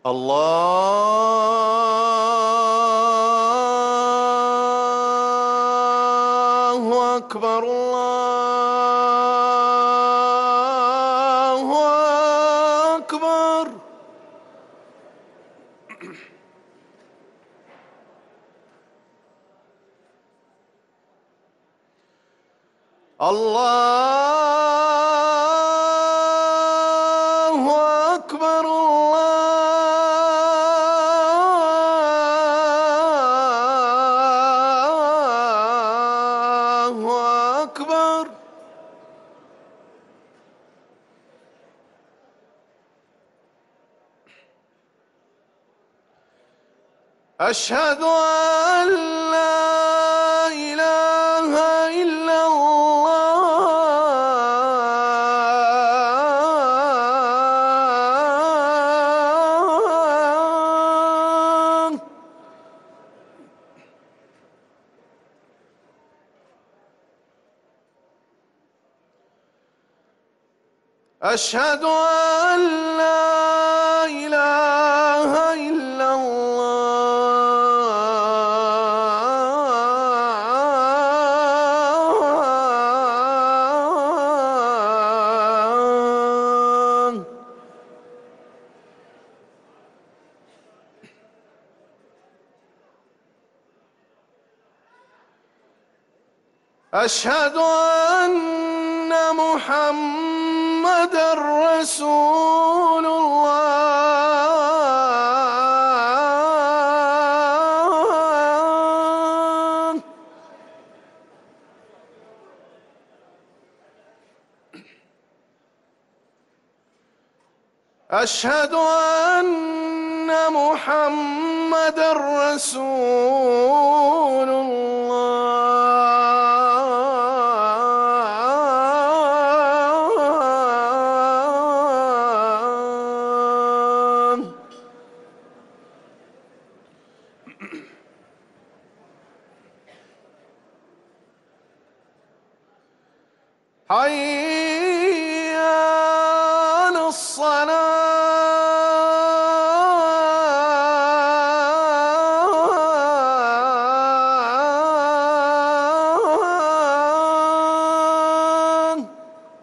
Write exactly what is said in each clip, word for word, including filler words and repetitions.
الله أكبر الله أكبر. الله أكبر الله أكبر. أشهد أن لا إله إلا الله. أشهد أن لا إله إلا الله. أشهد أن محمد رسول الله. أشهد أن محمد رسول الله. حي على الصلاة.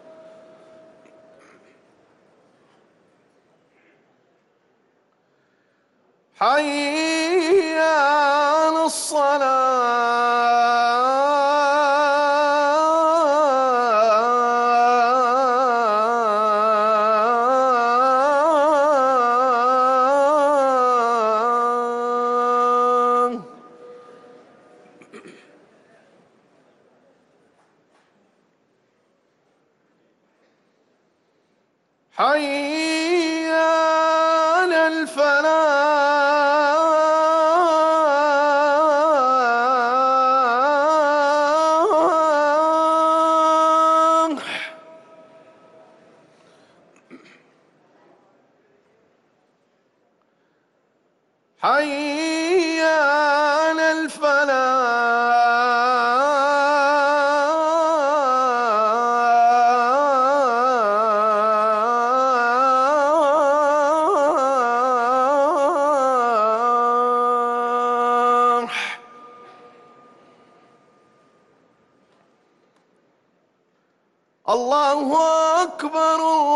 حي على الصلاة. حي على الفلاح. حي على الفلاح. الله أكبر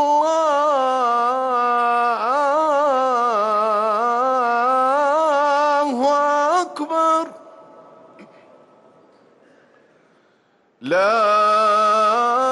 الله أكبر. لا